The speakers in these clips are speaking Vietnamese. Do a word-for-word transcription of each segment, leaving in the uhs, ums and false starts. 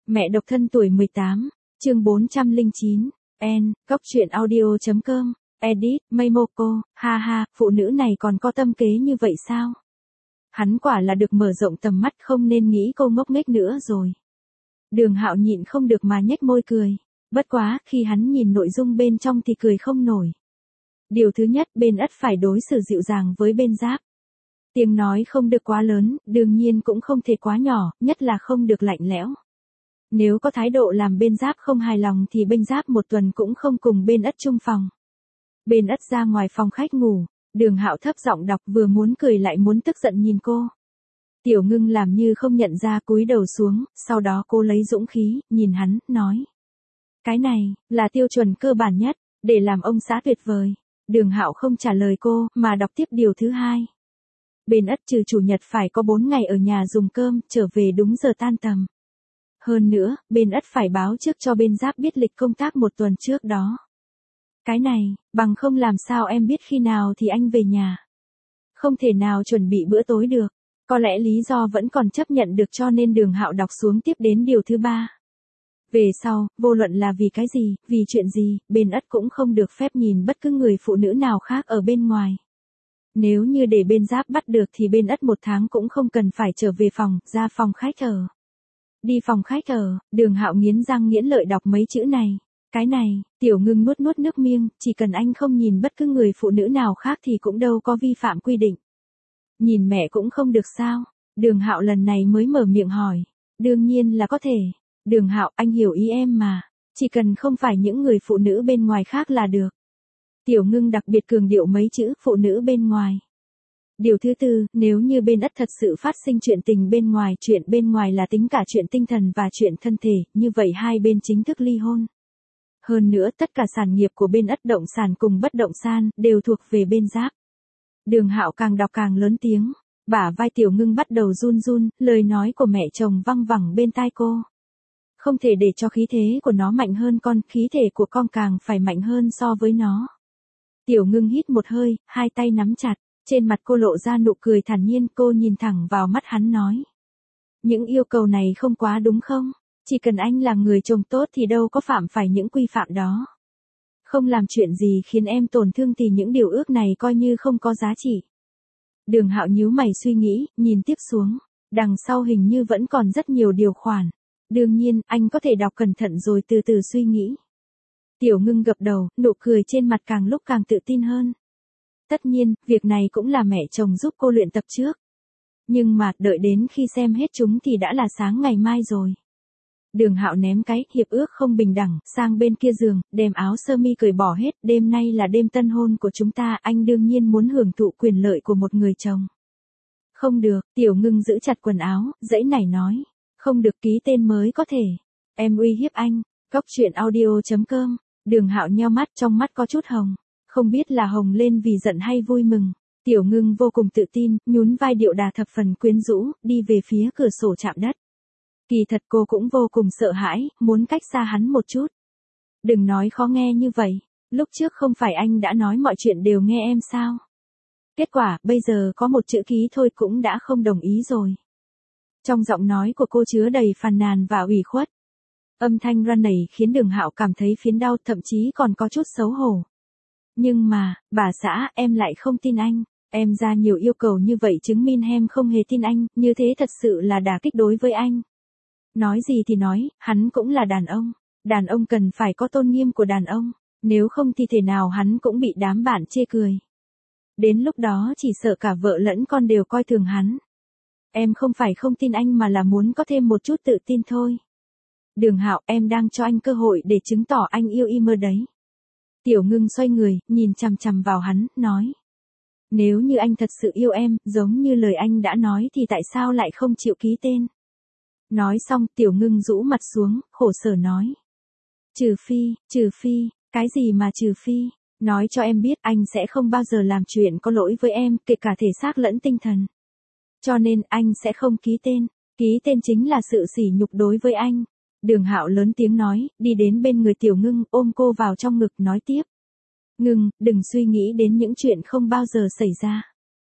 Mẹ độc thân tuổi mười tám, chương bốn trăm lẻ chín, N, Cốc truyện audio chấm com, edit, Meimoko, ha ha, phụ nữ này còn có tâm kế như vậy sao? Hắn quả là được mở rộng tầm mắt, không nên nghĩ cô ngốc nghếch nữa rồi. Đường Hạo nhịn không được mà nhếch môi cười. Bất quá, khi hắn nhìn nội dung bên trong thì cười không nổi. Điều thứ nhất, bên Ất phải đối xử dịu dàng với bên Giáp. Tiếng nói không được quá lớn, đương nhiên cũng không thể quá nhỏ, nhất là không được lạnh lẽo. Nếu có thái độ làm bên Giáp không hài lòng thì bên Giáp một tuần cũng không cùng bên Ất chung phòng. Bên Ất ra ngoài phòng khách ngủ, Đường Hạo thấp giọng đọc, vừa muốn cười lại muốn tức giận nhìn cô. Tiểu Ngưng làm như không nhận ra, cúi đầu xuống, sau đó cô lấy dũng khí, nhìn hắn, nói. Cái này, là tiêu chuẩn cơ bản nhất, để làm ông xã tuyệt vời. Đường Hạo không trả lời cô, mà đọc tiếp điều thứ hai. Bên Ất trừ chủ nhật phải có bốn ngày ở nhà dùng cơm, trở về đúng giờ tan tầm. Hơn nữa, bên Ất phải báo trước cho bên Giáp biết lịch công tác một tuần trước đó. Cái này, bằng không làm sao em biết khi nào thì anh về nhà. Không thể nào chuẩn bị bữa tối được. Có lẽ lý do vẫn còn chấp nhận được, cho nên Đường Hạo đọc xuống tiếp đến điều thứ ba. Về sau, vô luận là vì cái gì, vì chuyện gì, bên Ất cũng không được phép nhìn bất cứ người phụ nữ nào khác ở bên ngoài. Nếu như để bên Giáp bắt được thì bên Ất một tháng cũng không cần phải trở về phòng, ra phòng khách ở. Đi phòng khách ở, Đường Hạo nghiến răng nghiến lợi đọc mấy chữ này. Cái này, Tiểu Ngưng nuốt nuốt nước miếng, chỉ cần anh không nhìn bất cứ người phụ nữ nào khác thì cũng đâu có vi phạm quy định. Nhìn mẹ cũng không được sao? Đường Hạo lần này mới mở miệng hỏi. Đương nhiên là có thể. Đường Hạo, anh hiểu ý em mà. Chỉ cần không phải những người phụ nữ bên ngoài khác là được. Tiểu Ngưng đặc biệt cường điệu mấy chữ phụ nữ bên ngoài. Điều thứ tư, nếu như bên Ất thật sự phát sinh chuyện tình bên ngoài, chuyện bên ngoài là tính cả chuyện tinh thần và chuyện thân thể, như vậy hai bên chính thức ly hôn. Hơn nữa, tất cả sản nghiệp của bên Ất động sản cùng bất động sản đều thuộc về bên Giáp. Đường Hạo càng đọc càng lớn tiếng, bả vai Tiểu Ngưng bắt đầu run run, lời nói của mẹ chồng văng vẳng bên tai cô. Không thể để cho khí thế của nó mạnh hơn con, khí thể của con càng phải mạnh hơn so với nó. Tiểu Ngưng hít một hơi, hai tay nắm chặt, trên mặt cô lộ ra nụ cười thản nhiên, cô nhìn thẳng vào mắt hắn nói. Những yêu cầu này không quá đúng không? Chỉ cần anh là người chồng tốt thì đâu có phạm phải những quy phạm đó. Không làm chuyện gì khiến em tổn thương thì những điều ước này coi như không có giá trị. Đường Hạo nhíu mày suy nghĩ, nhìn tiếp xuống. Đằng sau hình như vẫn còn rất nhiều điều khoản. Đương nhiên, anh có thể đọc cẩn thận rồi từ từ suy nghĩ. Tiểu Ngưng gật đầu, nụ cười trên mặt càng lúc càng tự tin hơn. Tất nhiên, việc này cũng là mẹ chồng giúp cô luyện tập trước. Nhưng mà, đợi đến khi xem hết chúng thì đã là sáng ngày mai rồi. Đường Hạo ném cái hiệp ước không bình đẳng sang bên kia giường, đem áo sơ mi cởi bỏ hết, đêm nay là đêm tân hôn của chúng ta, anh đương nhiên muốn hưởng thụ quyền lợi của một người chồng. Không được, Tiểu Ngưng giữ chặt quần áo, giãy nảy nói, không được, ký tên mới có thể. Em uy hiếp anh. Cốc truyện audio chấm com. Đường Hạo nheo mắt, trong mắt có chút hồng, không biết là hồng lên vì giận hay vui mừng. Tiểu Ngưng vô cùng tự tin, nhún vai điệu đà thập phần quyến rũ, đi về phía cửa sổ chạm đất. Kỳ thật cô cũng vô cùng sợ hãi, muốn cách xa hắn một chút. Đừng nói khó nghe như vậy, lúc trước không phải anh đã nói mọi chuyện đều nghe em sao? Kết quả, bây giờ có một chữ ký thôi cũng đã không đồng ý rồi. Trong giọng nói của cô chứa đầy phàn nàn và ủy khuất. Âm thanh run rẩy khiến Đường Hạo cảm thấy phiến đau, thậm chí còn có chút xấu hổ. Nhưng mà, bà xã, em lại không tin anh. Em ra nhiều yêu cầu như vậy chứng minh em không hề tin anh, như thế thật sự là đả kích đối với anh. Nói gì thì nói, hắn cũng là đàn ông. Đàn ông cần phải có tôn nghiêm của đàn ông. Nếu không thì thể nào hắn cũng bị đám bạn chê cười. Đến lúc đó chỉ sợ cả vợ lẫn con đều coi thường hắn. Em không phải không tin anh mà là muốn có thêm một chút tự tin thôi. Đường Hạo, em đang cho anh cơ hội để chứng tỏ anh yêu em mơ đấy. Tiểu Ngưng xoay người, nhìn chằm chằm vào hắn, nói. Nếu như anh thật sự yêu em, giống như lời anh đã nói thì tại sao lại không chịu ký tên? Nói xong, Tiểu Ngưng rũ mặt xuống, khổ sở nói. Trừ phi, trừ phi, cái gì mà trừ phi? Nói cho em biết anh sẽ không bao giờ làm chuyện có lỗi với em, kể cả thể xác lẫn tinh thần. Cho nên anh sẽ không ký tên. Ký tên chính là sự sỉ nhục đối với anh. Đường Hạo lớn tiếng nói, đi đến bên người Tiểu Ngưng, ôm cô vào trong ngực, nói tiếp. Ngưng, đừng suy nghĩ đến những chuyện không bao giờ xảy ra.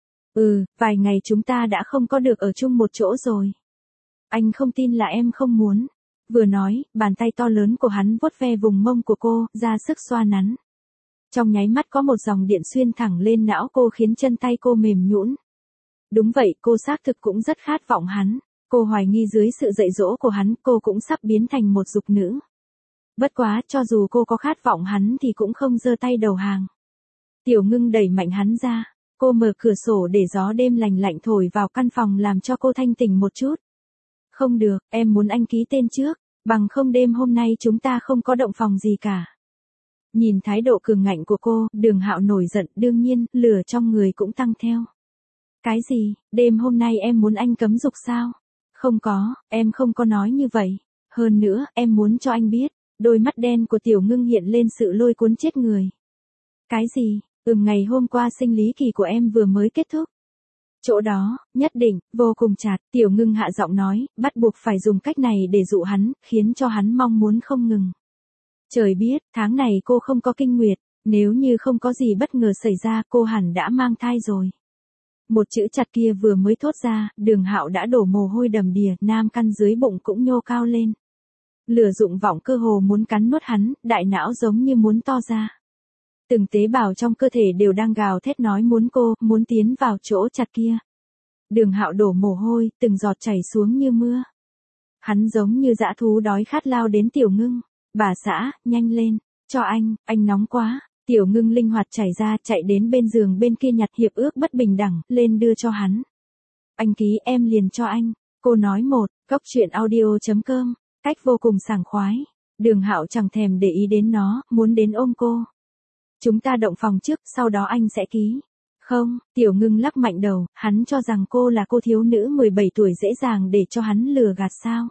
Ừ, vài ngày chúng ta đã không có được ở chung một chỗ rồi. Anh không tin là em không muốn. Vừa nói, bàn tay to lớn của hắn vuốt ve vùng mông của cô, ra sức xoa nắn. Trong nháy mắt có một dòng điện xuyên thẳng lên não cô khiến chân tay cô mềm nhũn. Đúng vậy, cô xác thực cũng rất khát vọng hắn. Cô hoài nghi dưới sự dạy dỗ của hắn, cô cũng sắp biến thành một dục nữ. Bất quá, cho dù cô có khát vọng hắn thì cũng không giơ tay đầu hàng. Tiểu Ngưng đẩy mạnh hắn ra. Cô mở cửa sổ để gió đêm lành lạnh thổi vào căn phòng làm cho cô thanh tỉnh một chút. Không được, em muốn anh ký tên trước, bằng không đêm hôm nay chúng ta không có động phòng gì cả. Nhìn thái độ cường ngạnh của cô, Đường Hạo nổi giận, đương nhiên, lửa trong người cũng tăng theo. Cái gì, đêm hôm nay em muốn anh cấm dục sao? Không có, em không có nói như vậy. Hơn nữa, em muốn cho anh biết, đôi mắt đen của Tiểu Ngưng hiện lên sự lôi cuốn chết người. Cái gì, ừm ngày hôm qua sinh lý kỳ của em vừa mới kết thúc. Chỗ đó, nhất định, vô cùng chặt, Tiểu Ngưng hạ giọng nói, bắt buộc phải dùng cách này để dụ hắn, khiến cho hắn mong muốn không ngừng. Trời biết, tháng này cô không có kinh nguyệt, nếu như không có gì bất ngờ xảy ra cô hẳn đã mang thai rồi. Một chữ chặt kia vừa mới thốt ra, Đường Hạo đã đổ mồ hôi đầm đìa, nam căn dưới bụng cũng nhô cao lên. Lửa dụng vọng cơ hồ muốn cắn nuốt hắn, đại não giống như muốn to ra. Từng tế bào trong cơ thể đều đang gào thét nói muốn cô, muốn tiến vào chỗ chặt kia. Đường Hạo đổ mồ hôi, từng giọt chảy xuống như mưa. Hắn giống như dã thú đói khát lao đến Tiểu Ngưng. Bà xã, nhanh lên, cho anh, anh nóng quá. Tiểu Ngưng linh hoạt chảy ra, chạy đến bên giường bên kia nhặt hiệp ước bất bình đẳng, lên đưa cho hắn. Anh ký em liền cho anh. Cô nói một, cốc truyện audio chấm com, cách vô cùng sảng khoái. Đường Hạo chẳng thèm để ý đến nó, muốn đến ôm cô. Chúng ta động phòng trước, sau đó anh sẽ ký. Không, Tiểu Ngưng lắc mạnh đầu, hắn cho rằng cô là cô thiếu nữ mười bảy tuổi dễ dàng để cho hắn lừa gạt sao.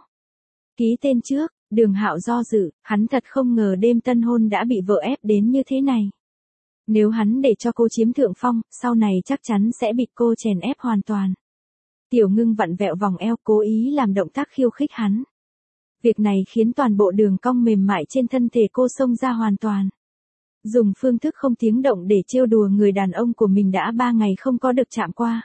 Ký tên trước. Đường Hạo do dự, hắn thật không ngờ đêm tân hôn đã bị vợ ép đến như thế này. Nếu hắn để cho cô chiếm thượng phong, sau này chắc chắn sẽ bị cô chèn ép hoàn toàn. Tiểu Ngưng vặn vẹo vòng eo cố ý làm động tác khiêu khích hắn. Việc này khiến toàn bộ đường cong mềm mại trên thân thể cô xông ra hoàn toàn. Dùng phương thức không tiếng động để trêu đùa người đàn ông của mình đã ba ngày không có được chạm qua.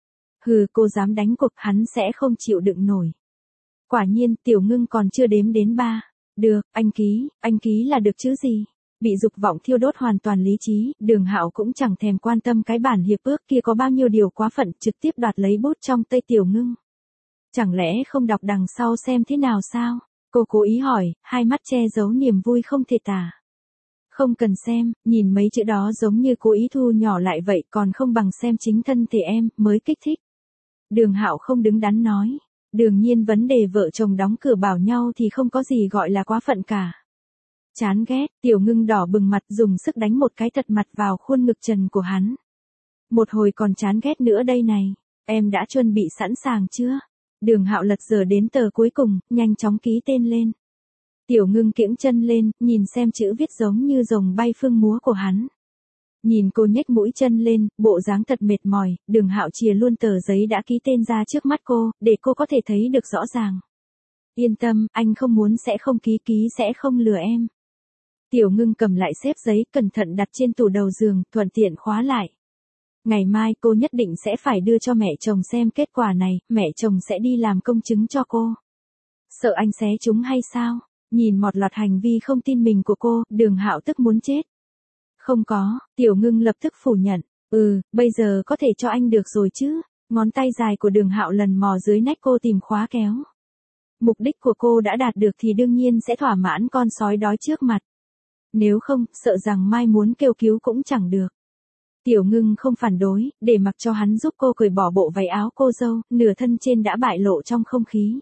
Hừ, cô dám đánh cuộc, hắn sẽ không chịu đựng nổi. Quả nhiên, Tiểu Ngưng còn chưa đếm đến ba. Được, anh ký, anh ký là được chứ gì. Bị dục vọng thiêu đốt hoàn toàn lý trí, Đường Hạo cũng chẳng thèm quan tâm cái bản hiệp ước kia có bao nhiêu điều quá phận, trực tiếp đoạt lấy bút trong tay Tiểu Ngưng. Chẳng lẽ không đọc đằng sau xem thế nào sao? Cô cố ý hỏi, hai mắt che giấu niềm vui không thể tả. Không cần xem, nhìn mấy chữ đó giống như cố ý thu nhỏ lại vậy, còn không bằng xem chính thân thể em, mới kích thích. Đường Hạo không đứng đắn nói. Đương nhiên vấn đề vợ chồng đóng cửa bảo nhau thì không có gì gọi là quá phận cả. Chán ghét, Tiểu Ngưng đỏ bừng mặt dùng sức đánh một cái thật mặt vào khuôn ngực trần của hắn. Một hồi còn chán ghét nữa đây này, em đã chuẩn bị sẵn sàng chưa? Đường Hạo lật giờ đến tờ cuối cùng, nhanh chóng ký tên lên. Tiểu Ngưng kiễng chân lên, nhìn xem chữ viết giống như rồng bay phương múa của hắn. Nhìn cô nhếch mũi chân lên, bộ dáng thật mệt mỏi, Đường Hạo chìa luôn tờ giấy đã ký tên ra trước mắt cô, để cô có thể thấy được rõ ràng. Yên tâm, anh không muốn sẽ không ký, ký sẽ không lừa em. Tiểu Ngưng cầm lại xếp giấy, cẩn thận đặt trên tủ đầu giường, thuận tiện khóa lại. Ngày mai cô nhất định sẽ phải đưa cho mẹ chồng xem kết quả này, mẹ chồng sẽ đi làm công chứng cho cô. Sợ anh xé chúng hay sao? Nhìn một loạt hành vi không tin mình của cô, Đường Hạo tức muốn chết. Không có, Tiểu Ngưng lập tức phủ nhận. Ừ, bây giờ có thể cho anh được rồi chứ. Ngón tay dài của Đường Hạo lần mò dưới nách cô tìm khóa kéo. Mục đích của cô đã đạt được thì đương nhiên sẽ thỏa mãn con sói đói trước mặt. Nếu không, sợ rằng mai muốn kêu cứu cũng chẳng được. Tiểu Ngưng không phản đối, để mặc cho hắn giúp cô cởi bỏ bộ váy áo cô dâu, nửa thân trên đã bại lộ trong không khí.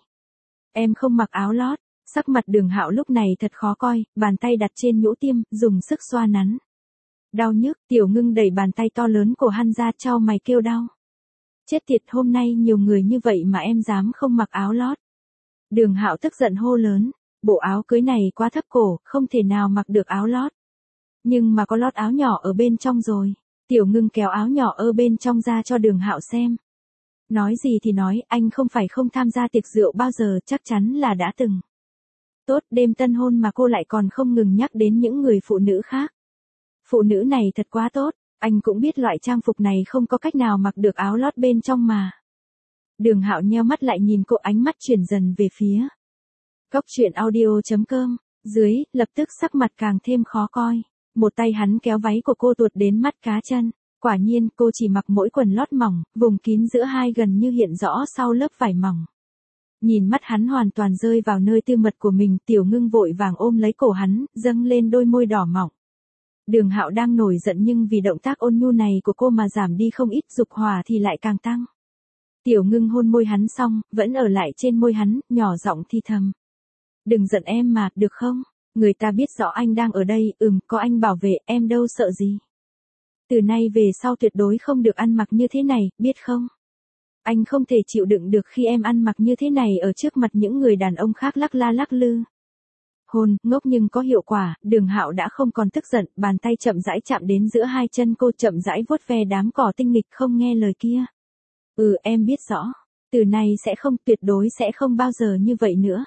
Em không mặc áo lót, sắc mặt Đường Hạo lúc này thật khó coi, bàn tay đặt trên nhũ tiêm, dùng sức xoa nắn. Đau nhức, Tiểu Ngưng đẩy bàn tay to lớn của hắn ra, chau mày kêu đau. Chết tiệt, hôm nay nhiều người như vậy mà em dám không mặc áo lót. Đường Hạo tức giận hô lớn, bộ áo cưới này quá thấp cổ, không thể nào mặc được áo lót. Nhưng mà có lót áo nhỏ ở bên trong rồi. Tiểu Ngưng kéo áo nhỏ ở bên trong ra cho Đường Hạo xem. Nói gì thì nói, anh không phải không tham gia tiệc rượu bao giờ, chắc chắn là đã từng. Tốt, đêm tân hôn mà cô lại còn không ngừng nhắc đến những người phụ nữ khác. Phụ nữ này thật quá tốt, anh cũng biết loại trang phục này không có cách nào mặc được áo lót bên trong mà. Đường Hạo nheo mắt lại nhìn cô, ánh mắt chuyển dần về phía Cốc truyện audio chấm com, dưới, lập tức sắc mặt càng thêm khó coi. Một tay hắn kéo váy của cô tuột đến mắt cá chân. Quả nhiên, cô chỉ mặc mỗi quần lót mỏng, vùng kín giữa hai gần như hiện rõ sau lớp vải mỏng. Nhìn mắt hắn hoàn toàn rơi vào nơi tư mật của mình, Tiểu Ngưng vội vàng ôm lấy cổ hắn, dâng lên đôi môi đỏ mọng. Đường Hạo đang nổi giận nhưng vì động tác ôn nhu này của cô mà giảm đi không ít, dục hỏa thì lại càng tăng. Tiểu Ngưng hôn môi hắn xong, vẫn ở lại trên môi hắn, nhỏ giọng thì thầm. Đừng giận em mà, được không? Người ta biết rõ anh đang ở đây, ừm, có anh bảo vệ, em đâu sợ gì. Từ nay về sau tuyệt đối không được ăn mặc như thế này, biết không? Anh không thể chịu đựng được khi em ăn mặc như thế này ở trước mặt những người đàn ông khác lắc la lắc lư. Hôn, ngốc nhưng có hiệu quả, Đường Hạo đã không còn tức giận, bàn tay chậm rãi chạm đến giữa hai chân cô, chậm rãi vuốt ve đám cỏ tinh nghịch không nghe lời kia. Ừ, em biết rõ, từ nay sẽ không, tuyệt đối sẽ không bao giờ như vậy nữa.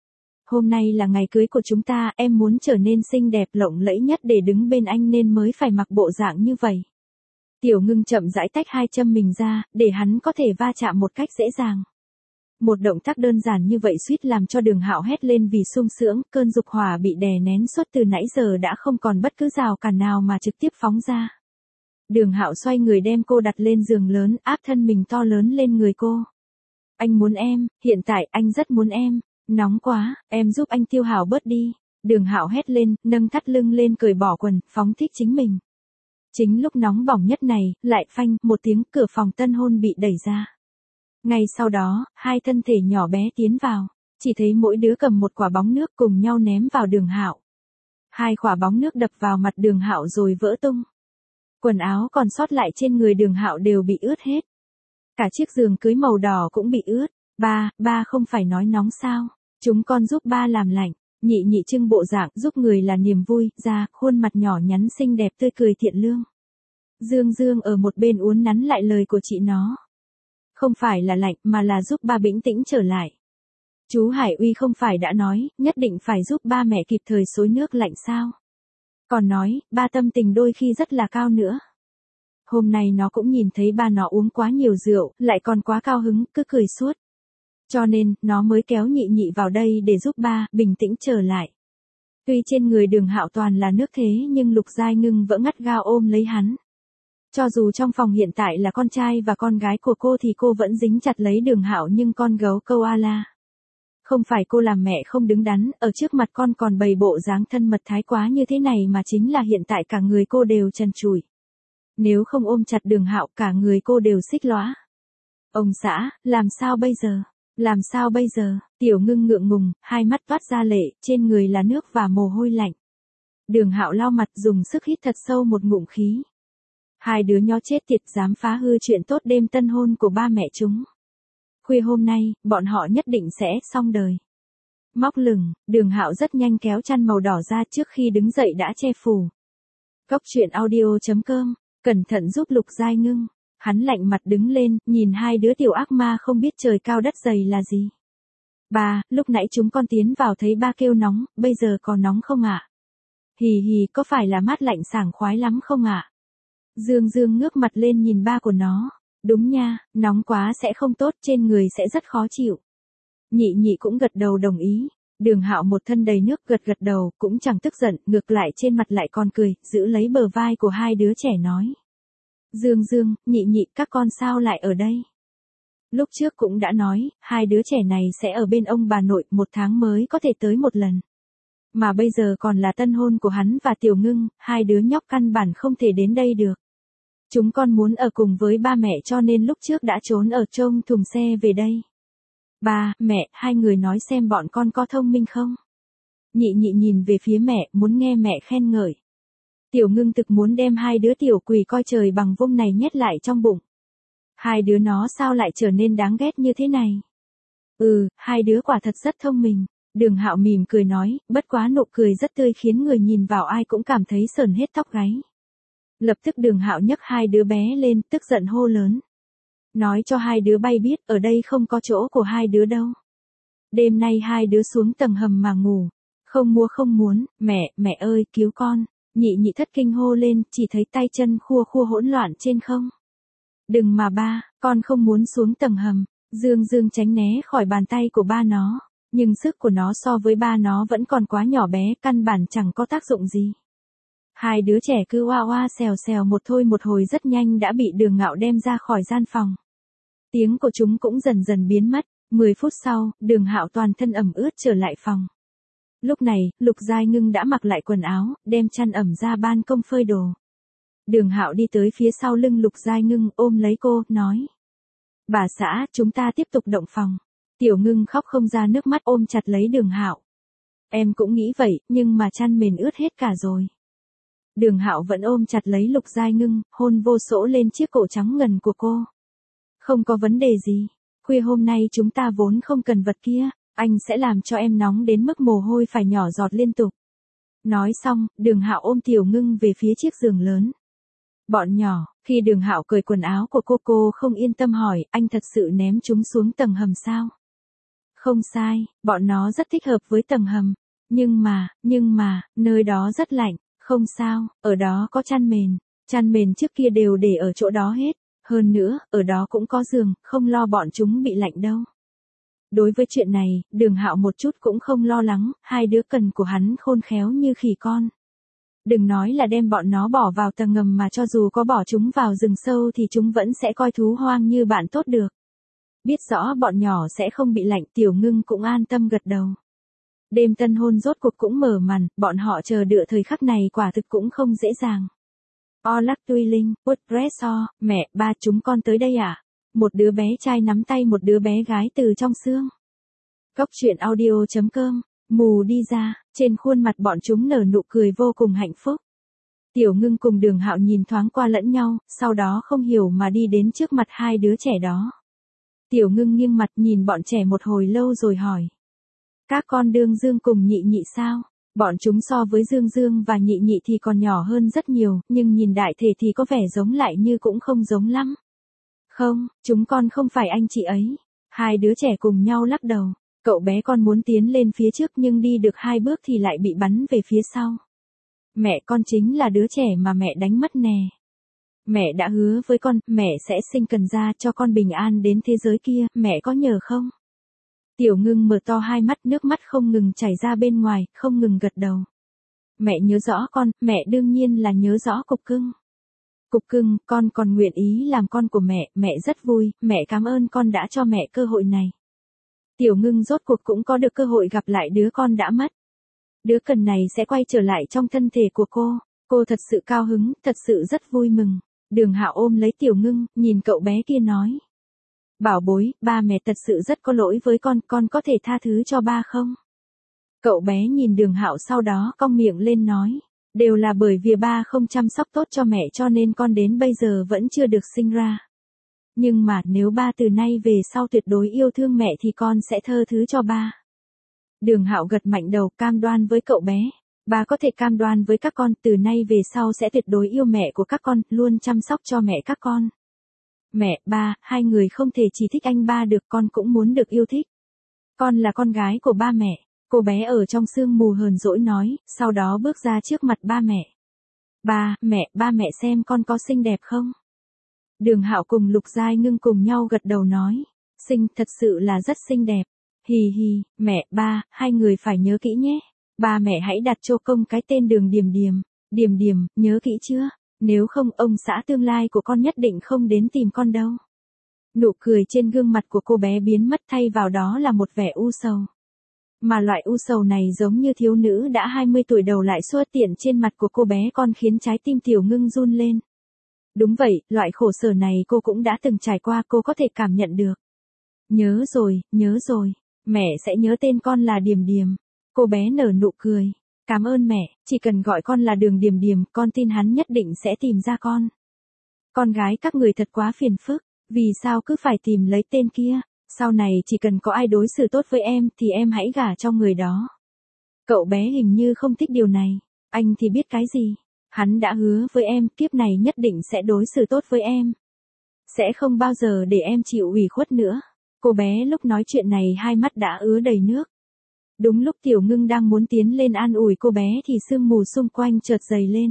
Hôm nay là ngày cưới của chúng ta, em muốn trở nên xinh đẹp lộng lẫy nhất để đứng bên anh nên mới phải mặc bộ dạng như vậy. Tiểu Ngưng chậm rãi tách hai châm mình ra, để hắn có thể va chạm một cách dễ dàng. Một động tác đơn giản như vậy suýt làm cho Đường Hạo hét lên vì sung sướng, cơn dục hỏa bị đè nén suốt từ nãy giờ đã không còn bất cứ rào cản nào mà trực tiếp phóng ra. Đường Hạo xoay người đem cô đặt lên giường lớn, áp thân mình to lớn lên người cô. Anh muốn em, hiện tại anh rất muốn em, nóng quá, em giúp anh tiêu hào bớt đi. Đường Hạo hét lên, nâng thắt lưng lên cởi bỏ quần, phóng thích chính mình. Chính lúc nóng bỏng nhất này, lại phanh, một tiếng, cửa phòng tân hôn bị đẩy ra. Ngay sau đó, hai thân thể nhỏ bé tiến vào, chỉ thấy mỗi đứa cầm một quả bóng nước cùng nhau ném vào Đường Hạo. Hai quả bóng nước đập vào mặt Đường Hạo rồi vỡ tung. Quần áo còn sót lại trên người Đường Hạo đều bị ướt hết. Cả chiếc giường cưới màu đỏ cũng bị ướt. Ba, ba không phải nói nóng sao? Chúng con giúp ba làm lạnh. Nhị nhị trưng bộ dạng giúp người là niềm vui, ra, khuôn mặt nhỏ nhắn xinh đẹp tươi cười thiện lương. Dương Dương ở một bên uốn nắn lại lời của chị nó. Không phải là lạnh mà là giúp ba bình tĩnh trở lại. Chú Hải Uy không phải đã nói, nhất định phải giúp ba mẹ kịp thời xối nước lạnh sao? Còn nói, ba tâm tình đôi khi rất là cao nữa. Hôm nay nó cũng nhìn thấy ba nó uống quá nhiều rượu, lại còn quá cao hứng, cứ cười suốt. Cho nên, nó mới kéo nhị nhị vào đây để giúp ba, bình tĩnh trở lại. Tuy trên người Đường Hạo toàn là nước thế nhưng Lục Giai Ngưng vẫn ngắt gao ôm lấy hắn. Cho dù trong phòng hiện tại là con trai và con gái của cô thì cô vẫn dính chặt lấy Đường Hạo nhưng con gấu câu a la. Không phải cô làm mẹ không đứng đắn, ở trước mặt con còn bày bộ dáng thân mật thái quá như thế này mà chính là hiện tại cả người cô đều trần trụi. Nếu không ôm chặt Đường Hạo cả người cô đều xích lóa. Ông xã, làm sao bây giờ? Làm sao bây giờ? Tiểu Ngưng ngượng ngùng, hai mắt toát ra lệ, trên người là nước và mồ hôi lạnh. Đường Hạo lau mặt dùng sức hít thật sâu một ngụm khí. Hai đứa nhó chết tiệt dám phá hư chuyện tốt đêm tân hôn của ba mẹ chúng. Khuya hôm nay, bọn họ nhất định sẽ xong đời. Móc lửng, Đường Hạo rất nhanh kéo chăn màu đỏ ra trước khi đứng dậy đã che phủ. Cốc truyện audio chấm com, cẩn thận giúp Lục Giai Ngưng. Hắn lạnh mặt đứng lên, nhìn hai đứa tiểu ác ma không biết trời cao đất dày là gì. Ba, lúc nãy chúng con tiến vào thấy ba kêu nóng, bây giờ có nóng không ạ? Hì hì, có phải là mát lạnh sảng khoái lắm không ạ? Dương Dương ngước mặt lên nhìn ba của nó. Đúng nha, nóng quá sẽ không tốt, trên người sẽ rất khó chịu. Nhị nhị cũng gật đầu đồng ý. Đường Hạo một thân đầy nước gật gật đầu, cũng chẳng tức giận, ngược lại trên mặt lại còn cười, giữ lấy bờ vai của hai đứa trẻ nói. Dương Dương, nhị nhị, các con sao lại ở đây? Lúc trước cũng đã nói, hai đứa trẻ này sẽ ở bên ông bà nội, một tháng mới có thể tới một lần. Mà bây giờ còn là tân hôn của hắn và Tiểu Ngưng, hai đứa nhóc căn bản không thể đến đây được. Chúng con muốn ở cùng với ba mẹ cho nên lúc trước đã trốn ở trong thùng xe về đây. Ba, mẹ, hai người nói xem bọn con có thông minh không? Nhị nhị nhìn về phía mẹ, muốn nghe mẹ khen ngợi. Tiểu Ngưng thực muốn đem hai đứa tiểu quỷ coi trời bằng vung này nhét lại trong bụng. Hai đứa nó sao lại trở nên đáng ghét như thế này? Ừ, hai đứa quả thật rất thông minh. Đường Hạo mỉm cười nói, bất quá nụ cười rất tươi khiến người nhìn vào ai cũng cảm thấy sởn hết tóc gáy. Lập tức Đường Hạo nhấc hai đứa bé lên, tức giận hô lớn. Nói cho hai đứa bay biết, ở đây không có chỗ của hai đứa đâu. Đêm nay hai đứa xuống tầng hầm mà ngủ. Không mua không muốn, mẹ, mẹ ơi, cứu con. Nhị nhị thất kinh hô lên, chỉ thấy tay chân khua khua hỗn loạn trên không. Đừng mà ba, con không muốn xuống tầng hầm. Dương Dương tránh né khỏi bàn tay của ba nó. Nhưng sức của nó so với ba nó vẫn còn quá nhỏ bé, căn bản chẳng có tác dụng gì. Hai đứa trẻ cứ oa oa xèo xèo một thôi một hồi rất nhanh đã bị Đường Ngạo đem ra khỏi gian phòng. Tiếng của chúng cũng dần dần biến mất, mười phút sau, Đường Hạo toàn thân ẩm ướt trở lại phòng. Lúc này, Lục Giai Ngưng đã mặc lại quần áo, đem chăn ẩm ra ban công phơi đồ. Đường Hạo đi tới phía sau lưng Lục Giai Ngưng ôm lấy cô, nói. Bà xã, chúng ta tiếp tục động phòng. Tiểu Ngưng khóc không ra nước mắt ôm chặt lấy Đường Hạo. Em cũng nghĩ vậy, nhưng mà chăn mền ướt hết cả rồi. Đường Hạo vẫn ôm chặt lấy Lục Giai Ngưng, hôn vô sỗ lên chiếc cổ trắng ngần của cô. Không có vấn đề gì. Khuya hôm nay chúng ta vốn không cần vật kia, anh sẽ làm cho em nóng đến mức mồ hôi phải nhỏ giọt liên tục. Nói xong, Đường Hạo ôm Tiểu Ngưng về phía chiếc giường lớn. Bọn nhỏ, khi Đường Hạo cởi quần áo của cô cô không yên tâm hỏi, anh thật sự ném chúng xuống tầng hầm sao? Không sai, bọn nó rất thích hợp với tầng hầm. Nhưng mà, nhưng mà, nơi đó rất lạnh, không sao, ở đó có chăn mền. Chăn mền trước kia đều để ở chỗ đó hết. Hơn nữa, ở đó cũng có giường, không lo bọn chúng bị lạnh đâu. Đối với chuyện này, Đường Hạo một chút cũng không lo lắng, hai đứa cần của hắn khôn khéo như khỉ con. Đừng nói là đem bọn nó bỏ vào tầng ngầm mà cho dù có bỏ chúng vào rừng sâu thì chúng vẫn sẽ coi thú hoang như bạn tốt được. Biết rõ bọn nhỏ sẽ không bị lạnh, Tiểu Ngưng cũng an tâm gật đầu. Đêm tân hôn rốt cuộc cũng mở màn, bọn họ chờ đợi thời khắc này quả thực cũng không dễ dàng. O lắc tuy linh, WordPress o, mẹ, ba chúng con tới đây à? Một đứa bé trai nắm tay một đứa bé gái từ trong xương. Cốc truyện audio chấm com, mù đi ra, trên khuôn mặt bọn chúng nở nụ cười vô cùng hạnh phúc. Tiểu Ngưng cùng Đường Hạo nhìn thoáng qua lẫn nhau, sau đó không hiểu mà đi đến trước mặt hai đứa trẻ đó. Tiểu Ngưng nghiêng mặt nhìn bọn trẻ một hồi lâu rồi hỏi. Các con Dương Dương cùng Nhị Nhị sao? Bọn chúng so với Dương Dương và Nhị Nhị thì còn nhỏ hơn rất nhiều, nhưng nhìn đại thể thì có vẻ giống lại như cũng không giống lắm. Không, chúng con không phải anh chị ấy. Hai đứa trẻ cùng nhau lắc đầu. Cậu bé con muốn tiến lên phía trước nhưng đi được hai bước thì lại bị bắn về phía sau. Mẹ con chính là đứa trẻ mà mẹ đánh mất nè. Mẹ đã hứa với con, mẹ sẽ sinh cần ra cho con bình an đến thế giới kia, mẹ có nhờ không? Tiểu Ngưng mở to hai mắt, nước mắt không ngừng chảy ra bên ngoài, không ngừng gật đầu. Mẹ nhớ rõ con, mẹ đương nhiên là nhớ rõ Cục Cưng. Cục Cưng, con còn nguyện ý làm con của mẹ, mẹ rất vui, mẹ cảm ơn con đã cho mẹ cơ hội này. Tiểu Ngưng rốt cuộc cũng có được cơ hội gặp lại đứa con đã mất. Đứa cần này sẽ quay trở lại trong thân thể của cô. Cô thật sự cao hứng, thật sự rất vui mừng. Đường Hạo ôm lấy Tiểu Ngưng, nhìn cậu bé kia nói. Bảo bối, ba mẹ thật sự rất có lỗi với con, con có thể tha thứ cho ba không? Cậu bé nhìn Đường Hạo sau đó cong miệng lên nói. Đều là bởi vì ba không chăm sóc tốt cho mẹ cho nên con đến bây giờ vẫn chưa được sinh ra. Nhưng mà nếu ba từ nay về sau tuyệt đối yêu thương mẹ thì con sẽ tha thứ cho ba. Đường Hạo gật mạnh đầu cam đoan với cậu bé. Ba có thể cam đoan với các con từ nay về sau sẽ tuyệt đối yêu mẹ của các con, luôn chăm sóc cho mẹ các con. Mẹ, ba, hai người không thể chỉ thích anh ba được, con cũng muốn được yêu thích. Con là con gái của ba mẹ. Cô bé ở trong sương mù hờn dỗi nói, sau đó bước ra trước mặt ba mẹ. Ba, mẹ, ba mẹ xem con có xinh đẹp không? Đường Hạo cùng Lục Giai Ngưng cùng nhau gật đầu nói. Xinh, thật sự là rất xinh đẹp. Hì hì, mẹ, ba, hai người phải nhớ kỹ nhé. Ba mẹ hãy đặt cho công cái tên Đường Điềm Điềm. Điềm Điềm, nhớ kỹ chưa? Nếu không ông xã tương lai của con nhất định không đến tìm con đâu. Nụ cười trên gương mặt của cô bé biến mất thay vào đó là một vẻ u sầu. Mà loại u sầu này giống như thiếu nữ đã hai mươi tuổi đầu lại xuất hiện trên mặt của cô bé con khiến trái tim Tiểu Ngưng run lên. Đúng vậy, loại khổ sở này cô cũng đã từng trải qua, cô có thể cảm nhận được. Nhớ rồi, nhớ rồi, mẹ sẽ nhớ tên con là Điềm Điềm. Cô bé nở nụ cười. Cảm ơn mẹ, chỉ cần gọi con là Đường Điềm Điềm, con tin hắn nhất định sẽ tìm ra con. Con gái các người thật quá phiền phức, vì sao cứ phải tìm lấy tên kia, sau này chỉ cần có ai đối xử tốt với em thì em hãy gả cho người đó. Cậu bé hình như không thích điều này, anh thì biết cái gì, hắn đã hứa với em kiếp này nhất định sẽ đối xử tốt với em. Sẽ không bao giờ để em chịu ủy khuất nữa. Cô bé lúc nói chuyện này hai mắt đã ứa đầy nước. Đúng lúc Tiểu Ngưng đang muốn tiến lên an ủi cô bé thì sương mù xung quanh chợt dày lên.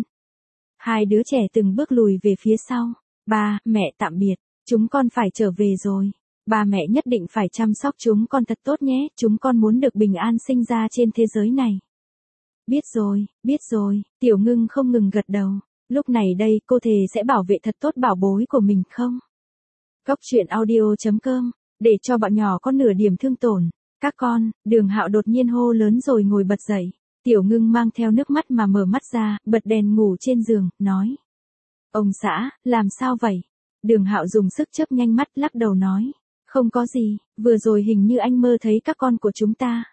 Hai đứa trẻ từng bước lùi về phía sau. Ba, mẹ tạm biệt, chúng con phải trở về rồi. Ba mẹ nhất định phải chăm sóc chúng con thật tốt nhé, chúng con muốn được bình an sinh ra trên thế giới này. Biết rồi, biết rồi, Tiểu Ngưng không ngừng gật đầu. Lúc này đây cô thề sẽ bảo vệ thật tốt bảo bối của mình không? Cốc truyện audio chấm com, để cho bọn nhỏ có nửa điểm thương tổn. Các con, Đường Hạo đột nhiên hô lớn rồi ngồi bật dậy. Tiểu Ngưng mang theo nước mắt mà mở mắt ra, bật đèn ngủ trên giường, nói. Ông xã, làm sao vậy? Đường Hạo dùng sức chớp nhanh mắt lắc đầu nói. Không có gì, vừa rồi hình như anh mơ thấy các con của chúng ta.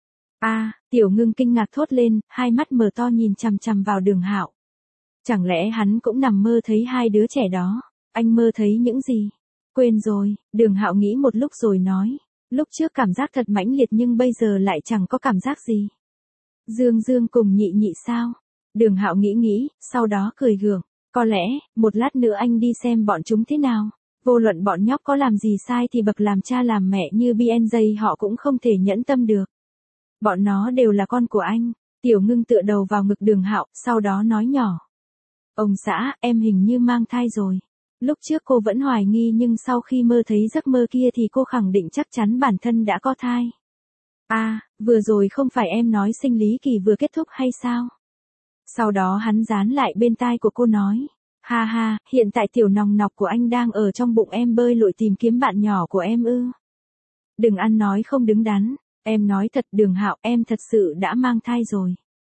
À, Tiểu Ngưng kinh ngạc thốt lên, hai mắt mở to nhìn chằm chằm vào Đường Hạo. Chẳng lẽ hắn cũng nằm mơ thấy hai đứa trẻ đó? Anh mơ thấy những gì? Quên rồi, Đường Hạo nghĩ một lúc rồi nói. Lúc trước cảm giác thật mãnh liệt nhưng bây giờ lại chẳng có cảm giác gì. Dương Dương cùng nhị nhị sao? Đường Hạo nghĩ nghĩ, sau đó cười gượng. Có lẽ, một lát nữa anh đi xem bọn chúng thế nào. Vô luận bọn nhóc có làm gì sai thì bậc làm cha làm mẹ như bê en gi họ cũng không thể nhẫn tâm được. Bọn nó đều là con của anh. Tiểu Ngưng tựa đầu vào ngực Đường Hạo, sau đó nói nhỏ. Ông xã, em hình như mang thai rồi. Lúc trước cô vẫn hoài nghi nhưng sau khi mơ thấy giấc mơ kia thì cô khẳng định chắc chắn bản thân đã có thai. À, vừa rồi không phải em nói sinh lý kỳ vừa kết thúc hay sao? Sau đó hắn dán lại bên tai của cô nói. Ha ha, hiện tại tiểu nòng nọc của anh đang ở trong bụng em bơi lội tìm kiếm bạn nhỏ của em ư. Đừng ăn nói không đứng đắn, em nói thật Đường Hạo, em thật sự đã mang thai rồi.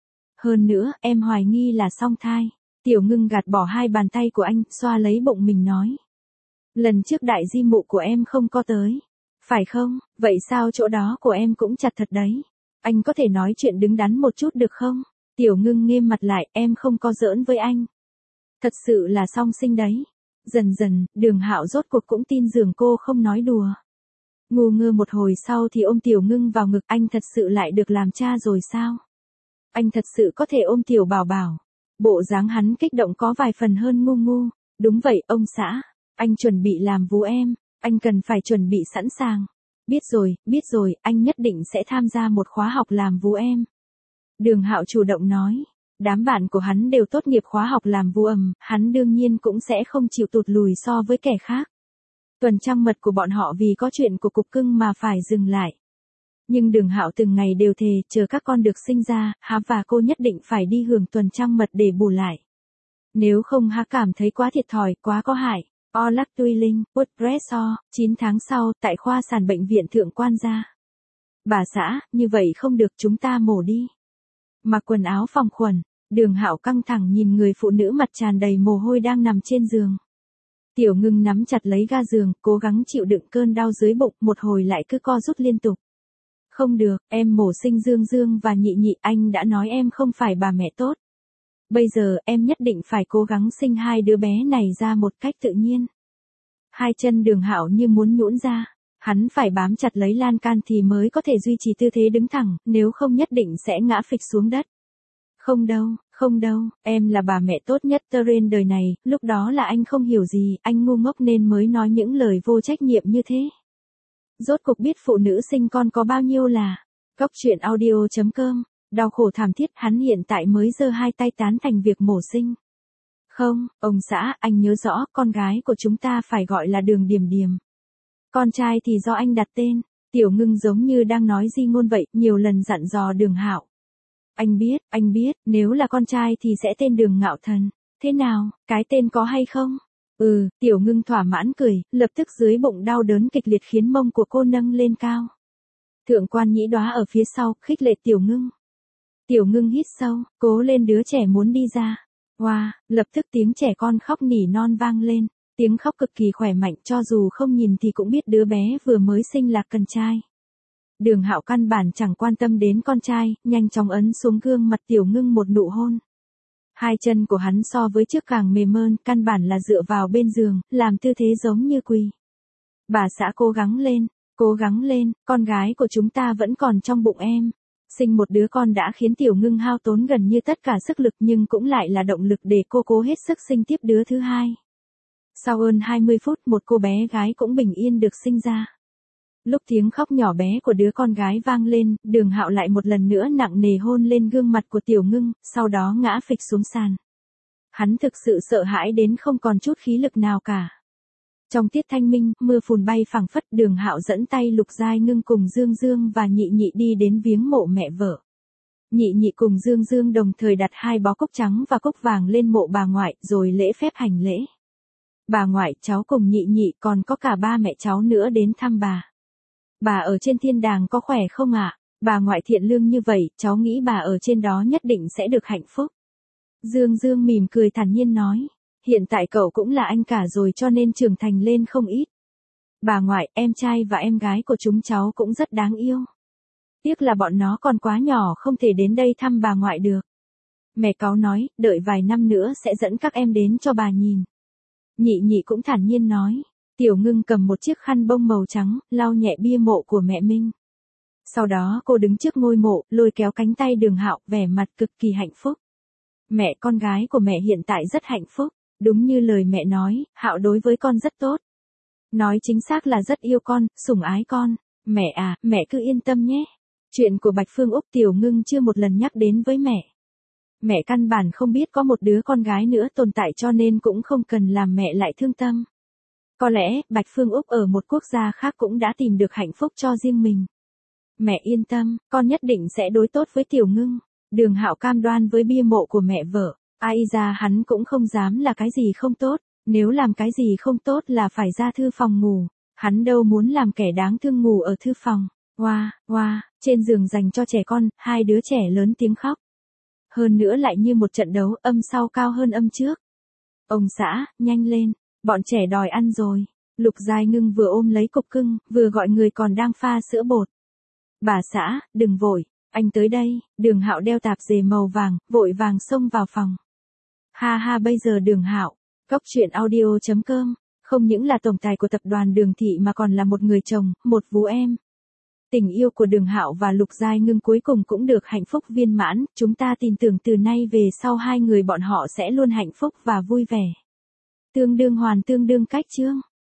Hơn nữa, em hoài nghi là song thai. Tiểu Ngưng gạt bỏ hai bàn tay của anh, xoa lấy bụng mình nói. Lần trước đại di mụ của em không có tới. Phải không, vậy sao chỗ đó của em cũng chặt thật đấy. Anh có thể nói chuyện đứng đắn một chút được không? Tiểu Ngưng nghiêm mặt lại, em không có giỡn với anh. Thật sự là song sinh đấy. Dần dần, Đường Hạo rốt cuộc cũng tin dường cô không nói đùa. Ngu ngơ một hồi sau thì ôm Tiểu Ngưng vào ngực, anh thật sự lại được làm cha rồi sao? Anh thật sự có thể ôm Tiểu Bảo Bảo. Bộ dáng hắn kích động có vài phần hơn ngu ngu. Đúng vậy, ông xã. Anh chuẩn bị làm vú em. Anh cần phải chuẩn bị sẵn sàng. Biết rồi, biết rồi, anh nhất định sẽ tham gia một khóa học làm vú em. Đường Hạo chủ động nói. Đám bạn của hắn đều tốt nghiệp khóa học làm vú ầm, hắn đương nhiên cũng sẽ không chịu tụt lùi so với kẻ khác. Tuần trăng mật của bọn họ vì có chuyện của cục cưng mà phải dừng lại. Nhưng Đường Hạo từng ngày đều thề, chờ các con được sinh ra, hắn và cô nhất định phải đi hưởng tuần trăng mật để bù lại. Nếu không hắn cảm thấy quá thiệt thòi, quá có hại. O Lắc Tuy Linh, WordPress chín tháng sau, tại khoa sản bệnh viện Thượng Quan gia. Bà xã, như vậy không được, chúng ta mổ đi. Mặc quần áo phòng khuẩn, Đường Hạo căng thẳng nhìn người phụ nữ mặt tràn đầy mồ hôi đang nằm trên giường. Tiểu Ngưng nắm chặt lấy ga giường, cố gắng chịu đựng cơn đau dưới bụng, một hồi lại cứ co rút liên tục. Không được, em mổ sinh Dương Dương và nhị nhị, anh đã nói em không phải bà mẹ tốt. Bây giờ em nhất định phải cố gắng sinh hai đứa bé này ra một cách tự nhiên. Hai chân Đường Hạo như muốn nhũn ra, hắn phải bám chặt lấy lan can thì mới có thể duy trì tư thế đứng thẳng, nếu không nhất định sẽ ngã phịch xuống đất. Không đâu, không đâu, em là bà mẹ tốt nhất trên đời này, lúc đó là anh không hiểu gì, anh ngu ngốc nên mới nói những lời vô trách nhiệm như thế. Rốt cuộc biết phụ nữ sinh con có bao nhiêu là. Cốc truyện audio chấm com, đau khổ thảm thiết, hắn hiện tại mới giơ hai tay tán thành việc mổ sinh. Không, ông xã, anh nhớ rõ, con gái của chúng ta phải gọi là Đường Điềm Điềm. Con trai thì do anh đặt tên. Tiểu Ngưng giống như đang nói di ngôn vậy, nhiều lần dặn dò Đường Hạo. Anh biết, anh biết, nếu là con trai thì sẽ tên Đường Ngạo Thần. Thế nào, cái tên có hay không? Ừ, Tiểu Ngưng thỏa mãn cười, lập tức dưới bụng đau đớn kịch liệt khiến mông của cô nâng lên cao. Thượng Quan Nhĩ Đoá ở phía sau, khích lệ Tiểu Ngưng. Tiểu Ngưng hít sâu, cố lên, đứa trẻ muốn đi ra. Wow, lập tức tiếng trẻ con khóc nỉ non vang lên. Tiếng khóc cực kỳ khỏe mạnh, cho dù không nhìn thì cũng biết đứa bé vừa mới sinh là con trai. Đường Hạo căn bản chẳng quan tâm đến con trai, nhanh chóng ấn xuống gương mặt Tiểu Ngưng một nụ hôn. Hai chân của hắn so với trước càng mềm hơn, căn bản là dựa vào bên giường, làm tư thế giống như quỳ. Bà xã cố gắng lên, cố gắng lên, con gái của chúng ta vẫn còn trong bụng em. Sinh một đứa con đã khiến Tiểu Ngưng hao tốn gần như tất cả sức lực nhưng cũng lại là động lực để cô cố hết sức sinh tiếp đứa thứ hai. Sau hơn hai mươi phút một cô bé gái cũng bình yên được sinh ra. Lúc tiếng khóc nhỏ bé của đứa con gái vang lên, Đường Hạo lại một lần nữa nặng nề hôn lên gương mặt của Tiểu Ngưng, sau đó ngã phịch xuống sàn. Hắn thực sự sợ hãi đến không còn chút khí lực nào cả. Trong tiết thanh minh, mưa phùn bay phảng phất, Đường Hạo dẫn tay Lục Giai Ngưng cùng Dương Dương và Nhị Nhị đi đến viếng mộ mẹ vợ. Nhị Nhị cùng Dương Dương đồng thời đặt hai bó cúc trắng và cúc vàng lên mộ bà ngoại, rồi lễ phép hành lễ. Bà ngoại, cháu cùng Nhị Nhị còn có cả ba mẹ cháu nữa đến thăm bà. Bà ở trên thiên đàng có khỏe không ạ? Bà ngoại thiện lương như vậy, cháu nghĩ bà ở trên đó nhất định sẽ được hạnh phúc. Dương Dương mỉm cười thản nhiên nói. Hiện tại cậu cũng là anh cả rồi cho nên trưởng thành lên không ít. Bà ngoại, em trai và em gái của chúng cháu cũng rất đáng yêu. Tiếc là bọn nó còn quá nhỏ không thể đến đây thăm bà ngoại được. Mẹ Cáu nói, đợi vài năm nữa sẽ dẫn các em đến cho bà nhìn. Nhị Nhị cũng thản nhiên nói. Tiểu Ngưng cầm một chiếc khăn bông màu trắng, lau nhẹ bia mộ của mẹ Minh. Sau đó cô đứng trước ngôi mộ, lôi kéo cánh tay Đường Hạo, vẻ mặt cực kỳ hạnh phúc. Mẹ, con gái của mẹ hiện tại rất hạnh phúc. Đúng như lời mẹ nói, Hạo đối với con rất tốt. Nói chính xác là rất yêu con, sủng ái con. Mẹ à, mẹ cứ yên tâm nhé. Chuyện của Bạch Phương Úc Tiểu Ngưng chưa một lần nhắc đến với mẹ. Mẹ căn bản không biết có một đứa con gái nữa tồn tại cho nên cũng không cần làm mẹ lại thương tâm. Có lẽ, Bạch Phương Úc ở một quốc gia khác cũng đã tìm được hạnh phúc cho riêng mình. Mẹ yên tâm, con nhất định sẽ đối tốt với Tiểu Ngưng. Đường Hạo cam đoan với bia mộ của mẹ vợ. Ai ra hắn cũng không dám là cái gì không tốt, nếu làm cái gì không tốt là phải ra thư phòng ngủ, hắn đâu muốn làm kẻ đáng thương ngủ ở thư phòng. Oa, oa, trên giường dành cho trẻ con, hai đứa trẻ lớn tiếng khóc. Hơn nữa lại như một trận đấu, âm sau cao hơn âm trước. Ông xã, nhanh lên, bọn trẻ đòi ăn rồi. Lục Giai Ngưng vừa ôm lấy cục cưng, vừa gọi người còn đang pha sữa bột. Bà xã, đừng vội, anh tới đây. Đường Hạo đeo tạp dề màu vàng, vội vàng xông vào phòng. Ha ha, bây giờ Đường Hạo, Cóc Truyện Audio chấm com, không những là tổng tài của tập đoàn Đường Thị mà còn là một người chồng, một vú em. Tình yêu của Đường Hạo và Lục Giai Ngưng cuối cùng cũng được hạnh phúc viên mãn, chúng ta tin tưởng từ nay về sau hai người bọn họ sẽ luôn hạnh phúc và vui vẻ. Tương đương hoàn tương đương cách chương.